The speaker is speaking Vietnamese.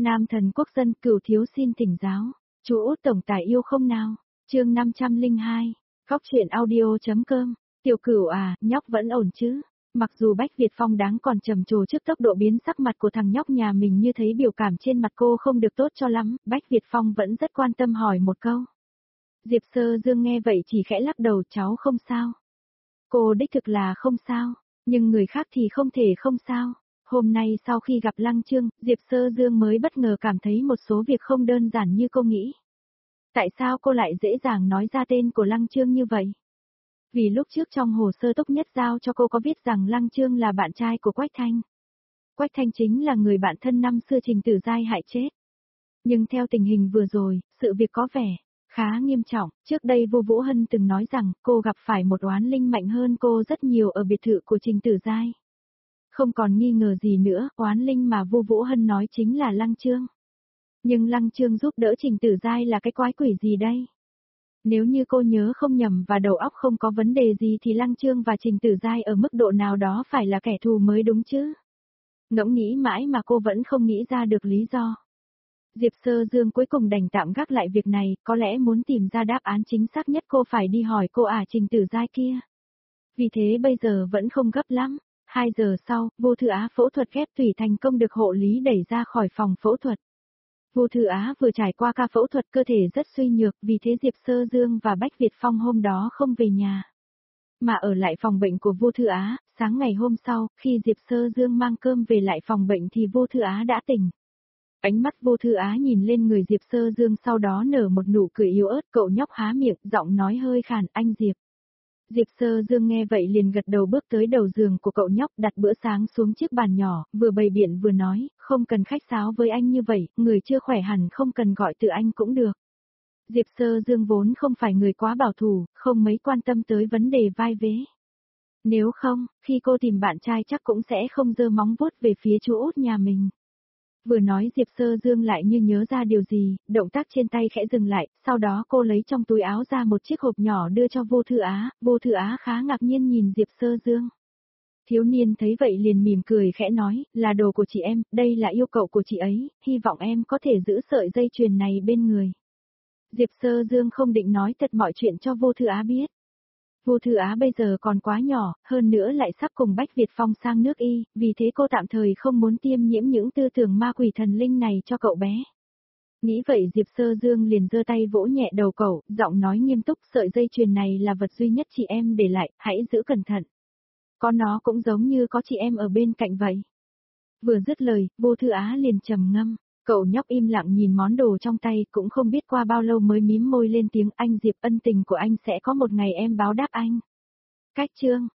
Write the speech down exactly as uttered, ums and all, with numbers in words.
Nam thần quốc dân Cửu thiếu xin thỉnh giáo. Chú Út tổng tài yêu không nào? Chương năm trăm lẻ hai. Khóc chuyện audio.com. Tiểu Cửu à, nhóc vẫn ổn chứ? Mặc dù Bách Việt Phong đáng còn trầm trồ trước tốc độ biến sắc mặt của thằng nhóc nhà mình như thấy biểu cảm trên mặt cô không được tốt cho lắm, Bách Việt Phong vẫn rất quan tâm hỏi một câu. Diệp Sơ Dương nghe vậy chỉ khẽ lắc đầu, cháu không sao. Cô đích thực là không sao, nhưng người khác thì không thể không sao. Hôm nay sau khi gặp Lăng Trương, Diệp Sơ Dương mới bất ngờ cảm thấy một số việc không đơn giản như cô nghĩ. Tại sao cô lại dễ dàng nói ra tên của Lăng Trương như vậy? Vì lúc trước trong hồ sơ tốt nhất giao cho cô có viết rằng Lăng Trương là bạn trai của Quách Thanh. Quách Thanh chính là người bạn thân năm xưa Trình Tử Giai hại chết. Nhưng theo tình hình vừa rồi, sự việc có vẻ khá nghiêm trọng. Trước đây Vô Vũ Hân từng nói rằng cô gặp phải một oán linh mạnh hơn cô rất nhiều ở biệt thự của Trình Tử Giai. Không còn nghi ngờ gì nữa, oán linh mà Vô Vũ Hân nói chính là Lăng Trương. Nhưng Lăng Trương giúp đỡ Trình Tử Giai là cái quái quỷ gì đây? Nếu như cô nhớ không nhầm và đầu óc không có vấn đề gì thì Lăng Trương và Trình Tử Giai ở mức độ nào đó phải là kẻ thù mới đúng chứ. Ngẫm nghĩ mãi mà cô vẫn không nghĩ ra được lý do. Diệp Sơ Dương cuối cùng đành tạm gác lại việc này, có lẽ muốn tìm ra đáp án chính xác nhất cô phải đi hỏi cô ả Trình Tử Giai kia. Vì thế bây giờ vẫn không gấp lắm. Hai giờ sau, Vô Thư Á phẫu thuật ghép tủy thành công được hộ lý đẩy ra khỏi phòng phẫu thuật. Vô Thư Á vừa trải qua ca phẫu thuật cơ thể rất suy nhược, vì thế Diệp Sơ Dương và Bách Việt Phong hôm đó không về nhà. Mà ở lại phòng bệnh của Vô Thư Á, sáng ngày hôm sau, khi Diệp Sơ Dương mang cơm về lại phòng bệnh thì Vô Thư Á đã tỉnh. Ánh mắt Vô Thư Á nhìn lên người Diệp Sơ Dương sau đó nở một nụ cười yếu ớt, cậu nhóc há miệng, giọng nói hơi khàn, anh Diệp. Diệp Sơ Dương nghe vậy liền gật đầu bước tới đầu giường của cậu nhóc, đặt bữa sáng xuống chiếc bàn nhỏ, vừa bày biện vừa nói, không cần khách sáo với anh như vậy, người chưa khỏe hẳn không cần gọi từ anh cũng được. Diệp Sơ Dương vốn không phải người quá bảo thủ, không mấy quan tâm tới vấn đề vai vế. Nếu không, khi cô tìm bạn trai chắc cũng sẽ không giơ móng vuốt về phía chú Út nhà mình. Vừa nói Diệp Sơ Dương lại như nhớ ra điều gì, động tác trên tay khẽ dừng lại, sau đó cô lấy trong túi áo ra một chiếc hộp nhỏ đưa cho Vô Thư Á, Vô Thư Á khá ngạc nhiên nhìn Diệp Sơ Dương. Thiếu niên thấy vậy liền mỉm cười khẽ nói, là đồ của chị em, đây là yêu cầu của chị ấy, hy vọng em có thể giữ sợi dây chuyền này bên người. Diệp Sơ Dương không định nói thật mọi chuyện cho Vô Thư Á biết. Vô Thư Á bây giờ còn quá nhỏ, hơn nữa lại sắp cùng Bách Việt Phong sang nước Y, vì thế cô tạm thời không muốn tiêm nhiễm những tư tưởng ma quỷ thần linh này cho cậu bé. Nghĩ vậy Diệp Sơ Dương liền giơ tay vỗ nhẹ đầu cậu, giọng nói nghiêm túc, sợi dây chuyền này là vật duy nhất chị em để lại, hãy giữ cẩn thận. Có nó cũng giống như có chị em ở bên cạnh vậy. Vừa dứt lời, Vô Thư Á liền trầm ngâm. Cậu nhóc im lặng nhìn món đồ trong tay, cũng không biết qua bao lâu mới mím môi lên tiếng, anh Diệp, ân tình của anh sẽ có một ngày em báo đáp anh. Cách chương.